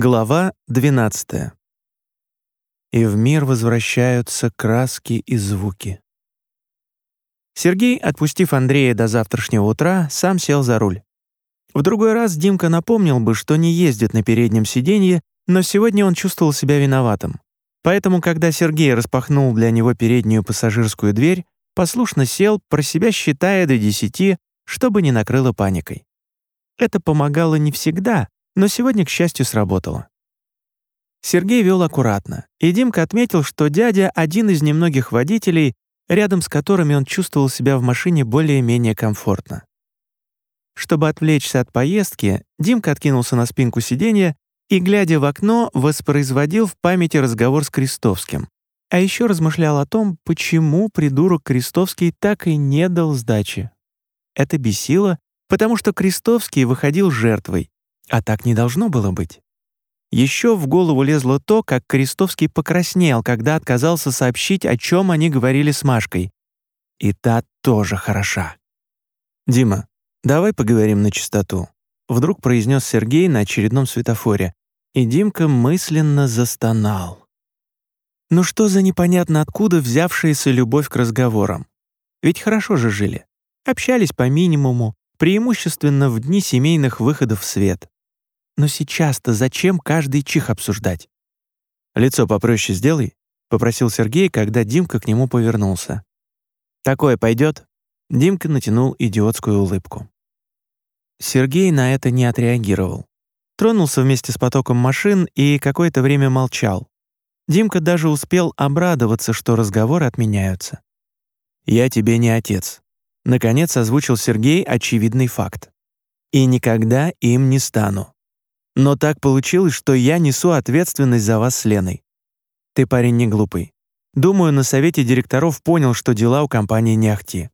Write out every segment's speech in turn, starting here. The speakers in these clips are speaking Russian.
Глава 12. И в мир возвращаются краски и звуки. Сергей, отпустив Андрея до завтрашнего утра, сам сел за руль. В другой раз Димка напомнил бы, что не ездит на переднем сиденье, но сегодня он чувствовал себя виноватым. Поэтому, когда Сергей распахнул для него переднюю пассажирскую дверь, послушно сел, про себя считая до 10, чтобы не накрыло паникой. Это помогало не всегда, но сегодня, к счастью, сработало. Сергей вел аккуратно, и Димка отметил, что дядя — один из немногих водителей, рядом с которыми он чувствовал себя в машине более-менее комфортно. Чтобы отвлечься от поездки, Димка откинулся на спинку сиденья и, глядя в окно, воспроизводил в памяти разговор с Крестовским. А еще размышлял о том, почему придурок Крестовский так и не дал сдачи. Это бесило, потому что Крестовский выходил жертвой, а так не должно было быть. Еще в голову лезло то, как Крестовский покраснел, когда отказался сообщить, о чем они говорили с Машкой. И та тоже хороша. «Дима, давай поговорим на чистоту», — вдруг произнес Сергей на очередном светофоре, и Димка мысленно застонал. Ну что за непонятно откуда взявшаяся любовь к разговорам? Ведь хорошо же жили. Общались по минимуму, преимущественно в дни семейных выходов в свет. Но сейчас-то зачем каждый чих обсуждать? «Лицо попроще сделай», — попросил Сергей, когда Димка к нему повернулся. «Такое пойдет?» Димка натянул идиотскую улыбку. Сергей на это не отреагировал. Тронулся вместе с потоком машин и какое-то время молчал. Димка даже успел обрадоваться, что разговоры отменяются. «Я тебе не отец», — наконец озвучил Сергей очевидный факт. «И никогда им не стану. Но так получилось, что я несу ответственность за вас с Леной. Ты парень не глупый. Думаю, на совете директоров понял, что дела у компании не ахти».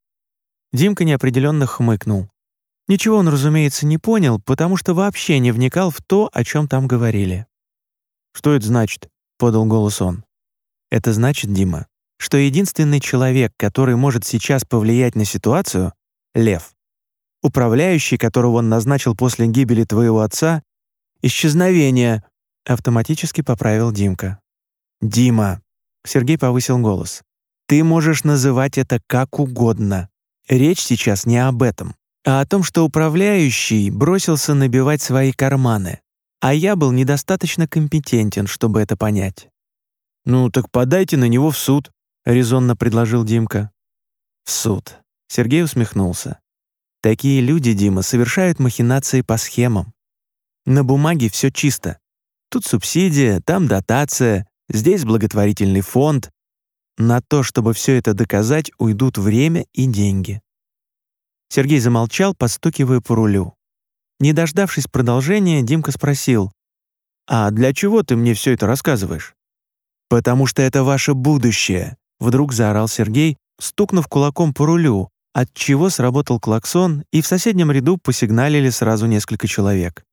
Димка неопределенно хмыкнул. Ничего он, разумеется, не понял, потому что вообще не вникал в то, о чем там говорили. «Что это значит?» — подал голос он. «Это значит, Дима, что единственный человек, который может сейчас повлиять на ситуацию — Лев. Управляющий, которого он назначил после гибели твоего отца — исчезновение», — автоматически поправил Димка. «Дима», — Сергей повысил голос, — «ты можешь называть это как угодно. Речь сейчас не об этом, а о том, что управляющий бросился набивать свои карманы, а я был недостаточно компетентен, чтобы это понять». «Ну, так подайте на него в суд», — резонно предложил Димка. «В суд», — Сергей усмехнулся. «Такие люди, Дима, совершают махинации по схемам. На бумаге все чисто. Тут субсидия, там дотация, здесь благотворительный фонд. На то, чтобы все это доказать, уйдут время и деньги». Сергей замолчал, постукивая по рулю. Не дождавшись продолжения, Димка спросил: «А для чего ты мне все это рассказываешь?» «Потому что это ваше будущее», — вдруг заорал Сергей, стукнув кулаком по рулю, отчего сработал клаксон, и в соседнем ряду посигналили сразу несколько человек.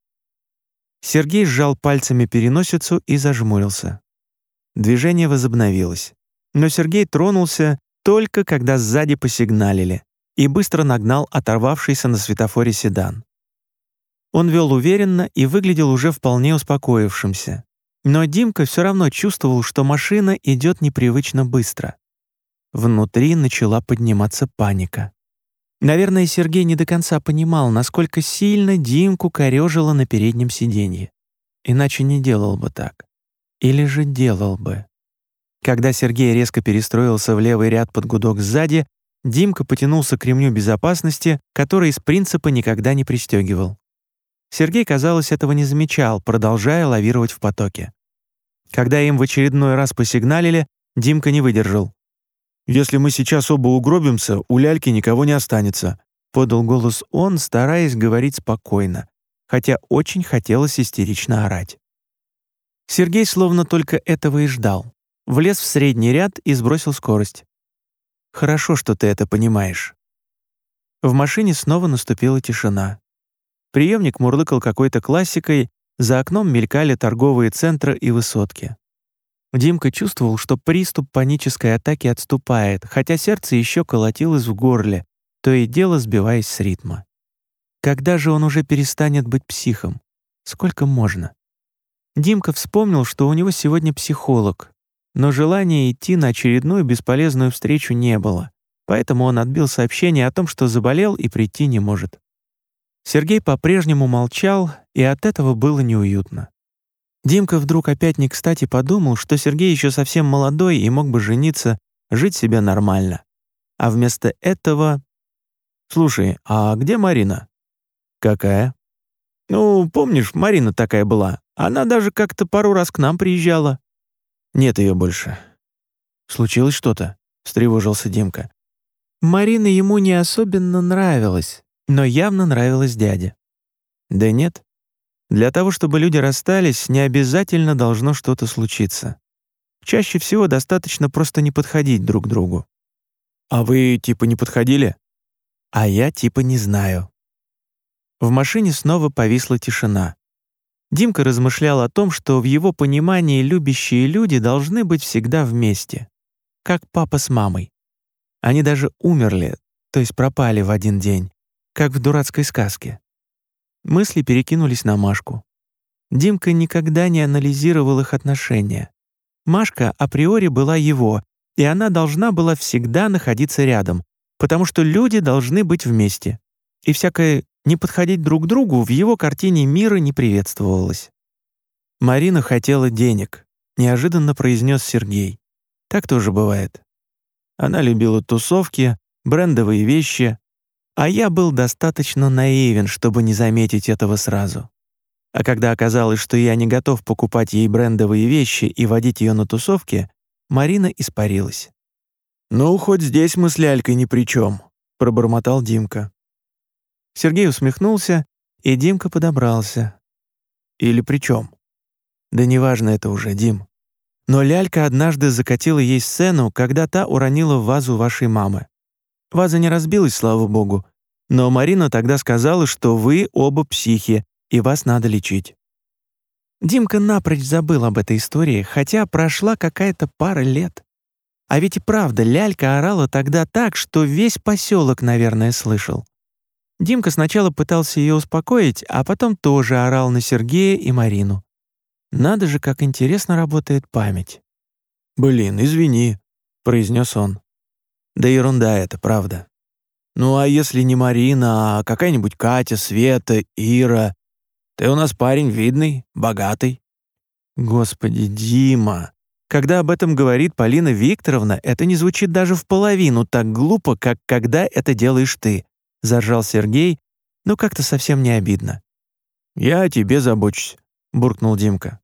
Сергей сжал пальцами переносицу и зажмурился. Движение возобновилось. Но Сергей тронулся только когда сзади посигналили и быстро нагнал оторвавшийся на светофоре седан. Он вел уверенно и выглядел уже вполне успокоившимся. Но Димка все равно чувствовал, что машина идет непривычно быстро. Внутри начала подниматься паника. Наверное, Сергей не до конца понимал, насколько сильно Димку корёжило на переднем сиденье. Иначе не делал бы так. Или же делал бы. Когда Сергей резко перестроился в левый ряд под гудок сзади, Димка потянулся к ремню безопасности, который из принципа никогда не пристегивал. Сергей, казалось, этого не замечал, продолжая лавировать в потоке. Когда им в очередной раз посигналили, Димка не выдержал. «Если мы сейчас оба угробимся, у ляльки никого не останется», — подал голос он, стараясь говорить спокойно, хотя очень хотелось истерично орать. Сергей словно только этого и ждал. Влез в средний ряд и сбросил скорость. «Хорошо, что ты это понимаешь». В машине снова наступила тишина. Приемник мурлыкал какой-то классикой, за окном мелькали торговые центры и высотки. Димка чувствовал, что приступ панической атаки отступает, хотя сердце еще колотилось в горле, то и дело сбиваясь с ритма. Когда же он уже перестанет быть психом? Сколько можно? Димка вспомнил, что у него сегодня психолог, но желания идти на очередную бесполезную встречу не было, поэтому он отбил сообщение о том, что заболел и прийти не может. Сергей по-прежнему молчал, и от этого было неуютно. Димка вдруг опять не кстати подумал, что Сергей еще совсем молодой и мог бы жениться, жить себе нормально. А вместо этого... «Слушай, а где Марина?» «Какая?» «Ну, помнишь, Марина такая была. Она даже как-то пару раз к нам приезжала». «Нет ее больше». «Случилось что-то?» — встревожился Димка. Марина ему не особенно нравилась, но явно нравилась дяде. «Да нет. Для того, чтобы люди расстались, не обязательно должно что-то случиться. Чаще всего достаточно просто не подходить друг к другу». «А вы типа не подходили?» «А я типа не знаю». В машине снова повисла тишина. Димка размышлял о том, что в его понимании любящие люди должны быть всегда вместе, как папа с мамой. Они даже умерли, то есть пропали в один день, как в дурацкой сказке. Мысли перекинулись на Машку. Димка никогда не анализировал их отношения. Машка априори была его, и она должна была всегда находиться рядом, потому что люди должны быть вместе. И всякое не подходить друг к другу в его картине мира не приветствовалось. «Марина хотела денег», — неожиданно произнес Сергей. «Так тоже бывает. Она любила тусовки, брендовые вещи, а я был достаточно наивен, чтобы не заметить этого сразу. А когда оказалось, что я не готов покупать ей брендовые вещи и водить ее на тусовки, Марина испарилась». «Ну, хоть здесь мы с Лялькой ни при чем», — пробормотал Димка. Сергей усмехнулся, и Димка подобрался. «Или при чем?» «Да неважно это уже, Дим. Но Лялька однажды закатила ей сцену, когда та уронила в вазу вашей мамы. Ваза не разбилась, слава богу, но Марина тогда сказала, что вы оба психи, и вас надо лечить». Димка напрочь забыл об этой истории, хотя прошла какая-то пара лет. А ведь и правда, Лялька орала тогда так, что весь поселок, наверное, слышал. Димка сначала пытался ее успокоить, а потом тоже орал на Сергея и Марину. Надо же, как интересно работает память. «Блин, извини», — произнес он. «Да ерунда это, правда. Ну а если не Марина, а какая-нибудь Катя, Света, Ира? Ты у нас парень видный, богатый». «Господи, Дима, когда об этом говорит Полина Викторовна, это не звучит даже в половину так глупо, как когда это делаешь ты», — заржал Сергей, но как-то совсем не обидно. «Я о тебе забочусь», — буркнул Димка.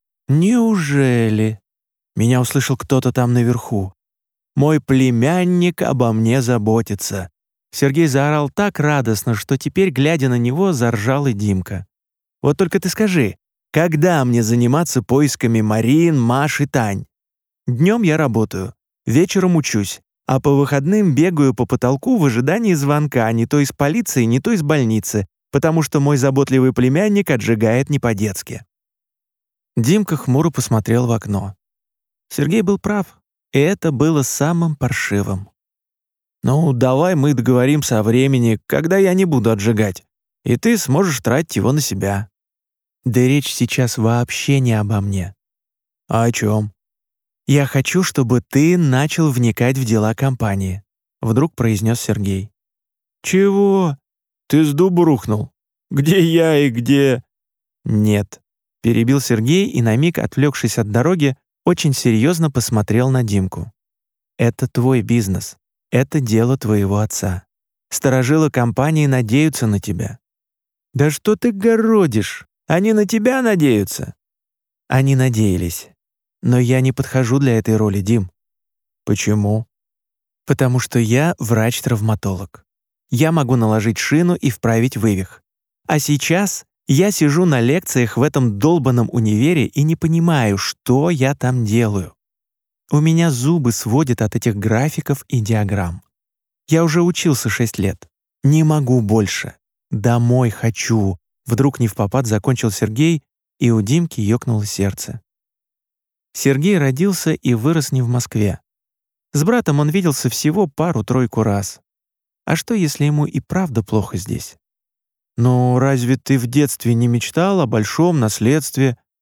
«Неужели?» Меня услышал кто-то там наверху. «Мой племянник обо мне заботится». Сергей заорал так радостно, что теперь, глядя на него, заржал и Димка. «Вот только ты скажи, когда мне заниматься поисками Марин, Маш и Тань? Днем я работаю, вечером учусь, а по выходным бегаю по потолку в ожидании звонка не то из полиции, не то из больницы, потому что мой заботливый племянник отжигает не по-детски». Димка хмуро посмотрел в окно. Сергей был прав, и это было самым паршивым. «Ну, давай мы договоримся о времени, когда я не буду отжигать, и ты сможешь тратить его на себя». «Да речь сейчас вообще не обо мне». «А о чем?» «Я хочу, чтобы ты начал вникать в дела компании», — вдруг произнес Сергей. «Чего? Ты с дуба рухнул? Где я и где...» «Нет», — перебил Сергей и на миг, отвлекшись от дороги, очень серьезно посмотрел на Димку. «Это твой бизнес. Это дело твоего отца. Старожилы компании надеются на тебя». «Да что ты городишь? Они на тебя надеются?» «Они надеялись. Но я не подхожу для этой роли, Дим». «Почему?» «Потому что я врач-травматолог. Я могу наложить шину и вправить вывих. А сейчас я сижу на лекциях в этом долбанном универе и не понимаю, что я там делаю. У меня зубы сводят от этих графиков и диаграмм. Я уже учился 6 лет. Не могу больше. Домой хочу». Вдруг невпопад закончил Сергей, и у Димки ёкнуло сердце. Сергей родился и вырос не в Москве. С братом он виделся всего пару-тройку раз. А что, если ему и правда плохо здесь? «Ну, разве ты в детстве не мечтал о большом наследстве,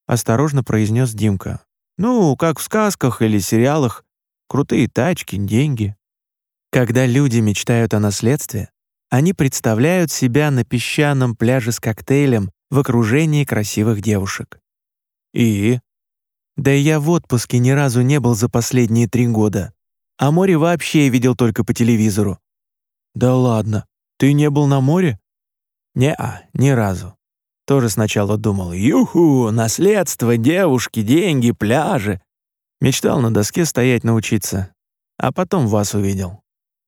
осторожно произнес Димка. «Ну, как в сказках или сериалах. Крутые тачки, деньги». Когда люди мечтают о наследстве, они представляют себя на песчаном пляже с коктейлем в окружении красивых девушек. И? Да я в отпуске ни разу не был за последние 3 года. А море вообще видел только по телевизору. Да ладно, ты не был на море? Не-а, ни разу. Тоже сначала думал: юху, наследство, девушки, деньги, пляжи. Мечтал на доске стоять научиться. А потом вас увидел.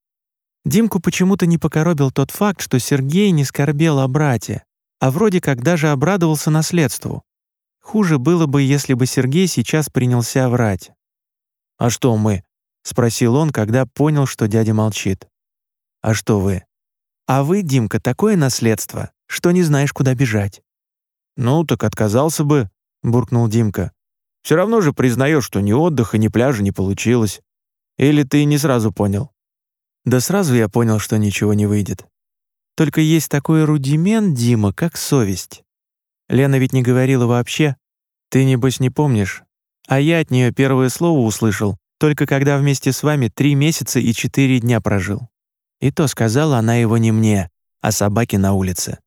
Димку почему-то не покоробил тот факт, что Сергей не скорбел о брате, а вроде как даже обрадовался наследству. Хуже было бы, если бы Сергей сейчас принялся врать. «А что мы?» — спросил он, когда понял, что дядя молчит. «А что вы?» «А вы, Димка, такое наследство, что не знаешь, куда бежать». «Ну, так отказался бы», — буркнул Димка. «Все равно же признаешь, что ни отдыха, ни пляжа не получилось. Или ты не сразу понял?» «Да сразу я понял, что ничего не выйдет. Только есть такой рудимент, Дима, как совесть. Лена ведь не говорила вообще. Ты, небось, не помнишь. А я от нее первое слово услышал, только когда вместе с вами 3 месяца и 4 дня прожил. И то сказала она его не мне, а собаке на улице».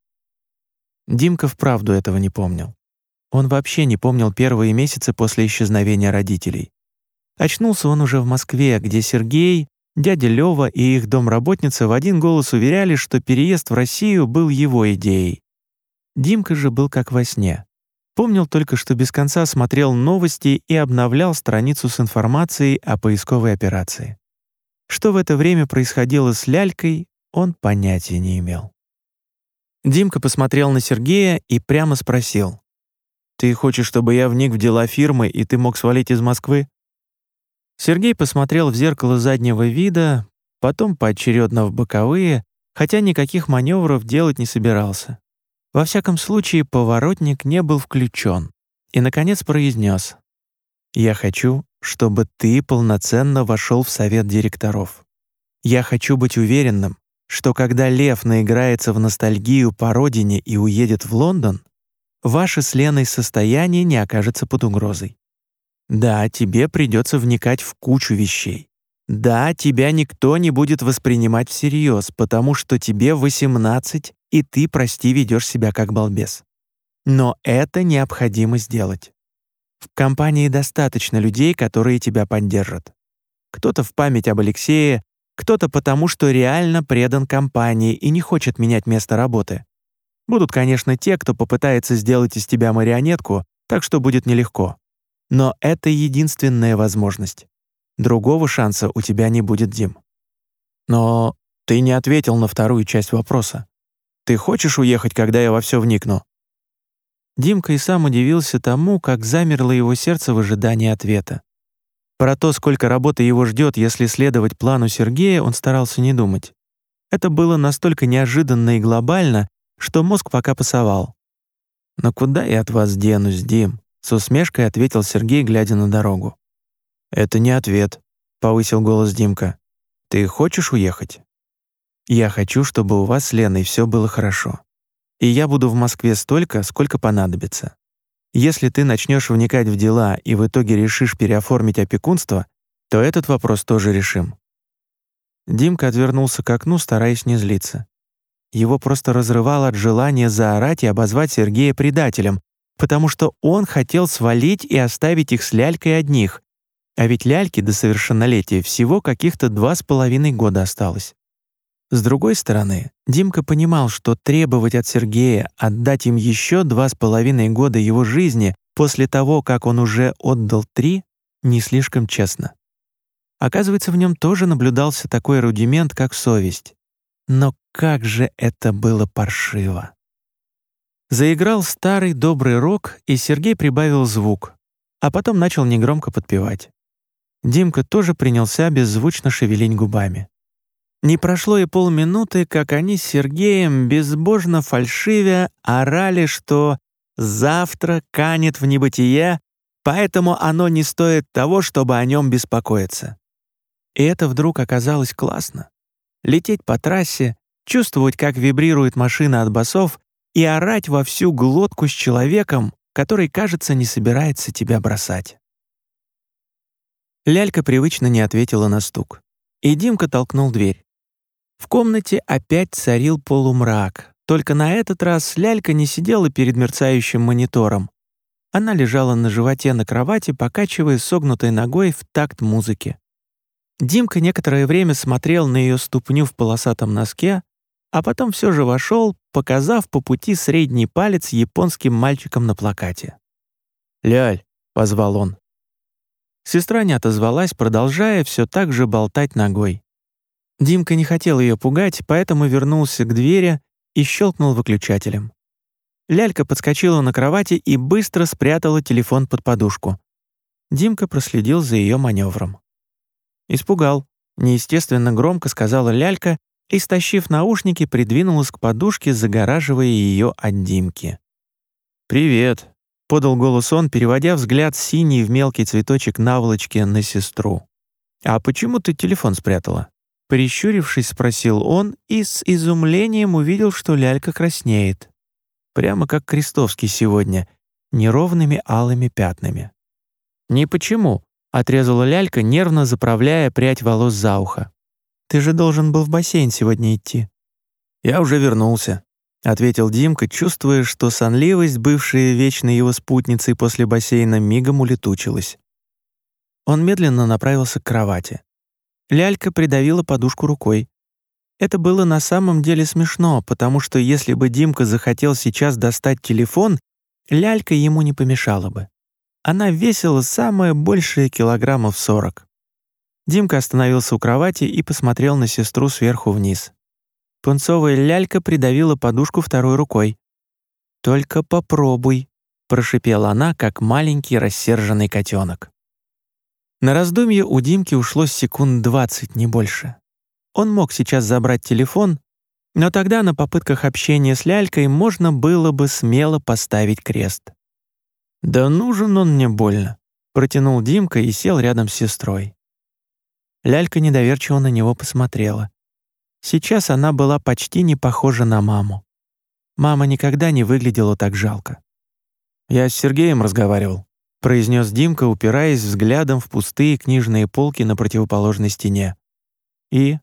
Димка вправду этого не помнил. Он вообще не помнил первые месяцы после исчезновения родителей. Очнулся он уже в Москве, где Сергей, дядя Лёва и их домработница в один голос уверяли, что переезд в Россию был его идеей. Димка же был как во сне. Помнил только, что без конца смотрел новости и обновлял страницу с информацией о поисковой операции. Что в это время происходило с лялькой, он понятия не имел. Димка посмотрел на Сергея и прямо спросил: «Ты хочешь, чтобы я вник в дела фирмы, и ты мог свалить из Москвы?» Сергей посмотрел в зеркало заднего вида, потом поочередно в боковые, хотя никаких маневров делать не собирался. Во всяком случае, поворотник не был включен, и, наконец, произнес: «Я хочу, чтобы ты полноценно вошел в совет директоров. Я хочу быть уверенным, что когда Лев наиграется в ностальгию по родине и уедет в Лондон, ваше с Леной состояние не окажется под угрозой. Да, тебе придется вникать в кучу вещей. Да, тебя никто не будет воспринимать всерьез, потому что тебе 18, и ты, прости, ведешь себя как балбес. Но это необходимо сделать. В компании достаточно людей, которые тебя поддержат. Кто-то в память об Алексее, кто-то потому, что реально предан компании и не хочет менять место работы. Будут, конечно, те, кто попытается сделать из тебя марионетку, так что будет нелегко. Но это единственная возможность. Другого шанса у тебя не будет, Дим. Но ты не ответил на вторую часть вопроса. Ты хочешь уехать, когда я во все вникну?» Димка и сам удивился тому, как замерло его сердце в ожидании ответа. Про то, сколько работы его ждет, если следовать плану Сергея, он старался не думать. Это было настолько неожиданно и глобально, что мозг пока пасовал. «Но куда я от вас денусь, Дим?» — с усмешкой ответил Сергей, глядя на дорогу. «Это не ответ», — повысил голос Димка. «Ты хочешь уехать?» «Я хочу, чтобы у вас с Леной все было хорошо. И я буду в Москве столько, сколько понадобится. Если ты начнешь вникать в дела и в итоге решишь переоформить опекунство, то этот вопрос тоже решим». Димка отвернулся к окну, стараясь не злиться. Его просто разрывало от желания заорать и обозвать Сергея предателем, потому что он хотел свалить и оставить их с Лялькой одних. А ведь Ляльке до совершеннолетия всего каких-то 2,5 года осталось. С другой стороны, Димка понимал, что требовать от Сергея отдать им еще 2,5 года его жизни после того, как он уже отдал 3, не слишком честно. Оказывается, в нем тоже наблюдался такой рудимент, как совесть. Но как же это было паршиво. Заиграл старый добрый рок, и Сергей прибавил звук, а потом начал негромко подпевать. Димка тоже принялся беззвучно шевелить губами. Не прошло и полминуты, как они с Сергеем, безбожно фальшивя, орали, что «завтра канет в небытие, поэтому оно не стоит того, чтобы о нем беспокоиться». И это вдруг оказалось классно. Лететь по трассе, чувствовать, как вибрирует машина от басов, и орать во всю глотку с человеком, который, кажется, не собирается тебя бросать». Лялька привычно не ответила на стук, и Димка толкнул дверь. В комнате опять царил полумрак, только на этот раз Лялька не сидела перед мерцающим монитором. Она лежала на животе на кровати, покачивая согнутой ногой в такт музыки. Димка некоторое время смотрел на ее ступню в полосатом носке, а потом все же вошел, показав по пути средний палец японским мальчиком на плакате. «Ляль», — позвал он. Сестра не отозвалась, продолжая все так же болтать ногой. Димка не хотел ее пугать, поэтому вернулся к двери и щелкнул выключателем. Лялька подскочила на кровати и быстро спрятала телефон под подушку. Димка проследил за ее маневром. «Испугал», — неестественно громко сказала Лялька и, стащив наушники, придвинулась к подушке, загораживая ее от Димки. «Привет», — подал голос он, переводя взгляд синий в мелкий цветочек наволочки на сестру. «А почему ты телефон спрятала?» Прищурившись, спросил он и с изумлением увидел, что Лялька краснеет. Прямо как Крестовский сегодня, неровными алыми пятнами. «Не почему», — отрезала Лялька, нервно заправляя прядь волос за ухо. «Ты же должен был в бассейн сегодня идти». «Я уже вернулся», — ответил Димка, чувствуя, что сонливость, бывшая вечной его спутницей после бассейна, мигом улетучилась. Он медленно направился к кровати. Лялька придавила подушку рукой. Это было на самом деле смешно, потому что если бы Димка захотел сейчас достать телефон, Лялька ему не помешала бы. Она весила самое большее килограммов 40. Димка остановился у кровати и посмотрел на сестру сверху вниз. Пунцовая Лялька придавила подушку второй рукой. «Только попробуй», — прошипела она, как маленький рассерженный котенок. На раздумье у Димки ушло секунд 20, не больше. Он мог сейчас забрать телефон, но тогда на попытках общения с Лялькой можно было бы смело поставить крест. «Да нужен он мне больно», — протянул Димка и сел рядом с сестрой. Лялька недоверчиво на него посмотрела. Сейчас она была почти не похожа на маму. Мама никогда не выглядела так жалко. «Я с Сергеем разговаривал», — произнес Димка, упираясь взглядом в пустые книжные полки на противоположной стене. «И?»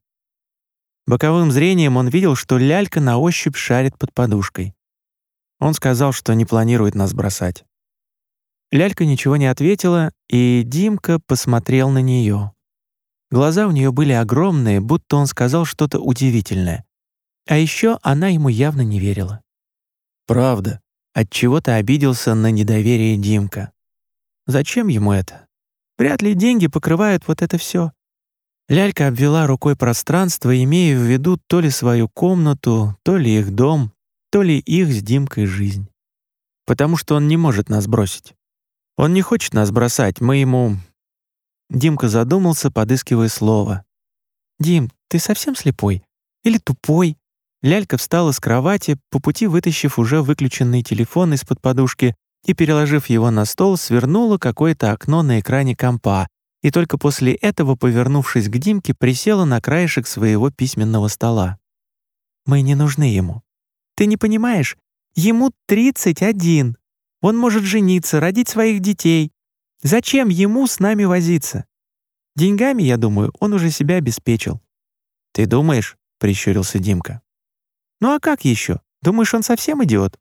Боковым зрением он видел, что Лялька на ощупь шарит под подушкой. Он сказал, что не планирует нас бросать. Лялька ничего не ответила, и Димка посмотрел на нее. Глаза у нее были огромные, будто он сказал что-то удивительное. А еще она ему явно не верила. «Правда», — отчего-то обиделся на недоверие Димка. «Зачем ему это? Вряд ли деньги покрывают вот это все». Лялька обвела рукой пространство, имея в виду то ли свою комнату, то ли их дом, то ли их с Димкой жизнь. «Потому что он не может нас бросить. Он не хочет нас бросать, мы ему...» Димка задумался, подыскивая слово. «Дим, ты совсем слепой? Или тупой?» Лялька встала с кровати, по пути вытащив уже выключенный телефон из-под подушки и, переложив его на стол, свернула какое-то окно на экране компа, и только после этого, повернувшись к Димке, присела на краешек своего письменного стола. «Мы не нужны ему. Ты не понимаешь? Ему 31. Он может жениться, родить своих детей. Зачем ему с нами возиться? Деньгами, я думаю, он уже себя обеспечил». «Ты думаешь?» — прищурился Димка. «Ну а как еще? Думаешь, он совсем идиот?»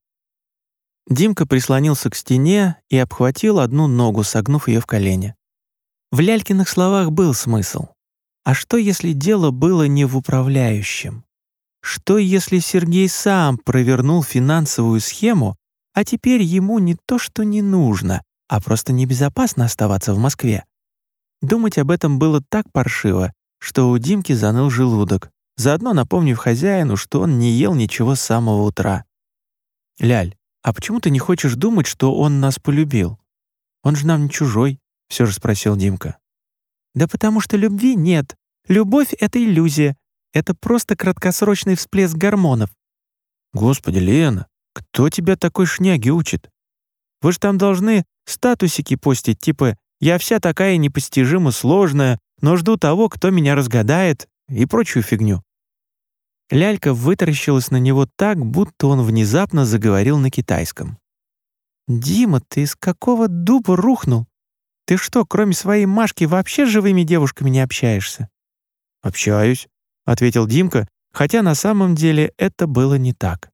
Димка прислонился к стене и обхватил одну ногу, согнув ее в колени. В Лялькиных словах был смысл. А что, если дело было не в управляющем? Что, если Сергей сам провернул финансовую схему, а теперь ему не то что не нужно, а просто небезопасно оставаться в Москве? Думать об этом было так паршиво, что у Димки заныл желудок, заодно напомнив хозяину, что он не ел ничего с самого утра. «Ляль, а почему ты не хочешь думать, что он нас полюбил? Он же нам не чужой», — все же спросил Димка. «Да потому что любви нет. Любовь — это иллюзия. Это просто краткосрочный всплеск гормонов». «Господи, Лена, кто тебя такой шняги учит? Вы же там должны статусики постить, типа «я вся такая непостижимо сложная, но жду того, кто меня разгадает» и прочую фигню». Лялька вытаращилась на него так, будто он внезапно заговорил на китайском. «Дима, ты из какого дуба рухнул? Ты что, кроме своей Машки, вообще с живыми девушками не общаешься?» «Общаюсь», — ответил Димка, хотя на самом деле это было не так.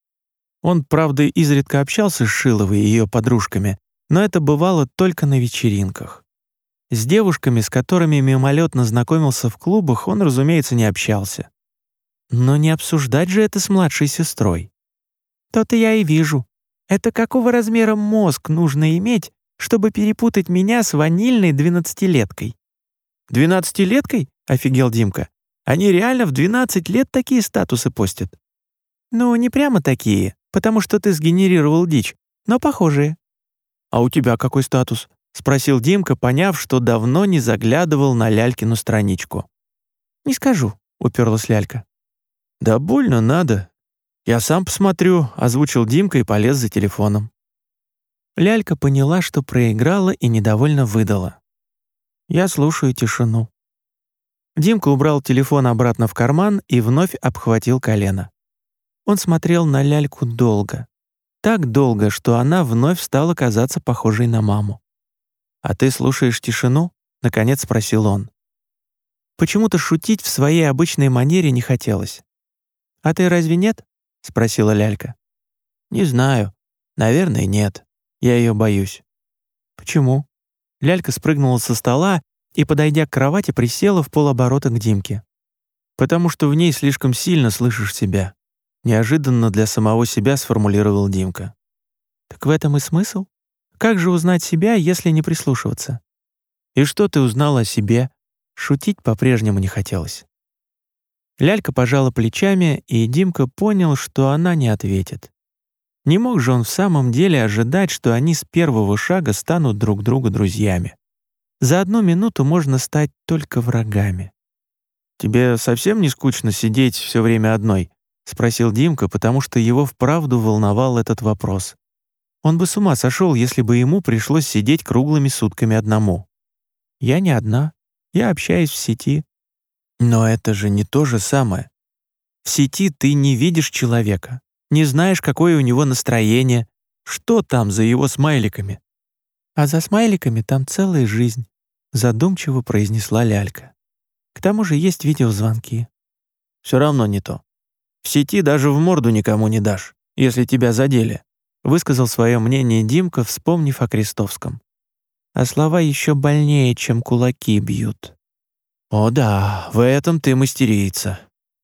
Он, правда, изредка общался с Шиловой и ее подружками, но это бывало только на вечеринках. С девушками, с которыми мимолетно знакомился в клубах, он, разумеется, не общался. Но не обсуждать же это с младшей сестрой. То-то я и вижу. Это какого размера мозг нужно иметь, чтобы перепутать меня с ванильной 12-леткой? 12-леткой? Офигел Димка. Они реально в 12 лет такие статусы постят. Ну, не прямо такие, потому что ты сгенерировал дичь, но похожие. А у тебя какой статус? Спросил Димка, поняв, что давно не заглядывал на Лялькину страничку. «Не скажу», — уперлась Лялька. «Да больно надо. Я сам посмотрю», — озвучил Димка и полез за телефоном. Лялька поняла, что проиграла и недовольно выдала. «Я слушаю тишину». Димка убрал телефон обратно в карман и вновь обхватил колено. Он смотрел на Ляльку долго. Так долго, что она вновь стала казаться похожей на маму. «А ты слушаешь тишину?» — наконец спросил он. Почему-то шутить в своей обычной манере не хотелось. «А ты разве нет?» — спросила Лялька. «Не знаю. Наверное, нет. Я ее боюсь». «Почему?» Лялька спрыгнула со стола и, подойдя к кровати, присела в полоборота к Димке. «Потому что в ней слишком сильно слышишь себя», — неожиданно для самого себя сформулировал Димка. «Так в этом и смысл? Как же узнать себя, если не прислушиваться?» «И что ты узнала о себе?» Шутить по-прежнему не хотелось. Лялька пожала плечами, и Димка понял, что она не ответит. Не мог же он в самом деле ожидать, что они с первого шага станут друг другу друзьями. За одну минуту можно стать только врагами. «Тебе совсем не скучно сидеть все время одной?» — спросил Димка, потому что его вправду волновал этот вопрос. Он бы с ума сошел, если бы ему пришлось сидеть круглыми сутками одному. «Я не одна. Я общаюсь в сети». «Но это же не то же самое. В сети ты не видишь человека, не знаешь, какое у него настроение, что там за его смайликами». «А за смайликами там целая жизнь», — задумчиво произнесла Лялька. «К тому же есть видеозвонки». «Все равно не то. В сети даже в морду никому не дашь, если тебя задели», — высказал свое мнение Димка, вспомнив о Крестовском. «А слова еще больнее, чем кулаки бьют». «О да, в этом ты мастерица».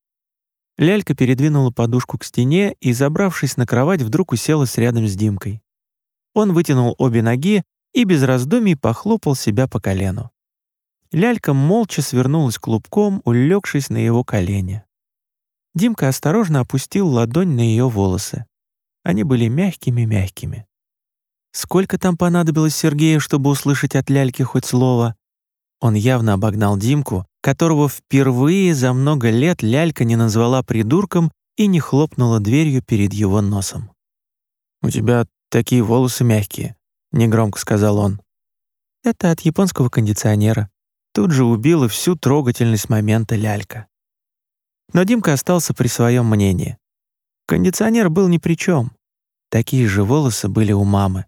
Лялька передвинула подушку к стене и, забравшись на кровать, вдруг уселась рядом с Димкой. Он вытянул обе ноги и без раздумий похлопал себя по колену. Лялька молча свернулась клубком, улегшись на его колени. Димка осторожно опустил ладонь на ее волосы. Они были мягкими-мягкими. Сколько там понадобилось Сергею, чтобы услышать от Ляльки хоть слово? Он явно обогнал Димку, которого впервые за много лет Лялька не назвала придурком и не хлопнула дверью перед его носом. «У тебя такие волосы мягкие», — негромко сказал он. «Это от японского кондиционера». Тут же убила всю трогательность момента Лялька. Но Димка остался при своем мнении. Кондиционер был ни при чем. Такие же волосы были у мамы.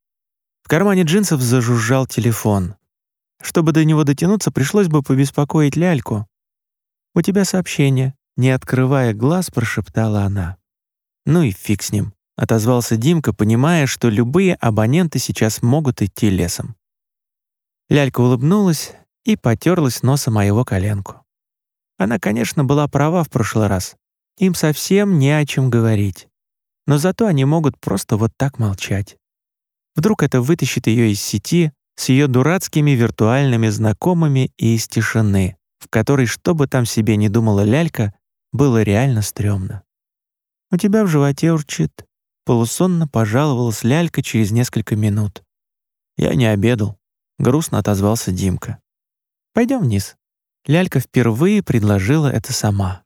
В кармане джинсов зажужжал телефон. Чтобы до него дотянуться, пришлось бы побеспокоить Ляльку. «У тебя сообщение», — не открывая глаз, прошептала она. «Ну и фиг с ним», — отозвался Димка, понимая, что любые абоненты сейчас могут идти лесом. Лялька улыбнулась и потерлась носом о его коленку. Она, конечно, была права в прошлый раз. Им совсем не о чем говорить. Но зато они могут просто вот так молчать. Вдруг это вытащит ее из сети с ее дурацкими виртуальными знакомыми и из тишины, в которой, что бы там себе ни думала Лялька, было реально стрёмно. «У тебя в животе урчит», — полусонно пожаловалась Лялька через несколько минут. «Я не обедал», — грустно отозвался Димка. «Пойдем вниз». Лялька впервые предложила это сама.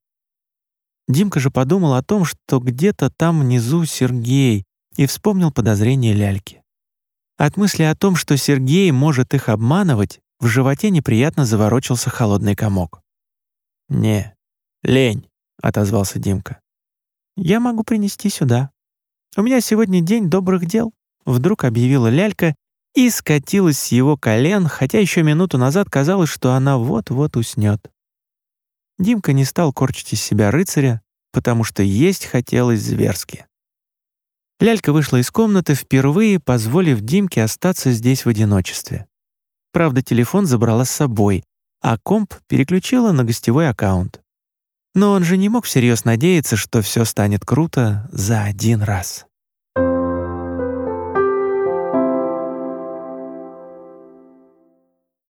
Димка же подумал о том, что где-то там внизу Сергей, и вспомнил подозрение Ляльки. От мысли о том, что Сергей может их обманывать, в животе неприятно заворочился холодный комок. «Не, лень», — отозвался Димка. «Я могу принести сюда. У меня сегодня день добрых дел», вдруг объявила лялька и скатилась с его колен, хотя еще минуту назад казалось, что она вот-вот уснет. Димка не стал корчить из себя рыцаря, потому что есть хотелось зверски. Лялька вышла из комнаты, впервые позволив Димке остаться здесь в одиночестве. Правда, телефон забрала с собой, а комп переключила на гостевой аккаунт. Но он же не мог всерьез надеяться, что все станет круто за один раз.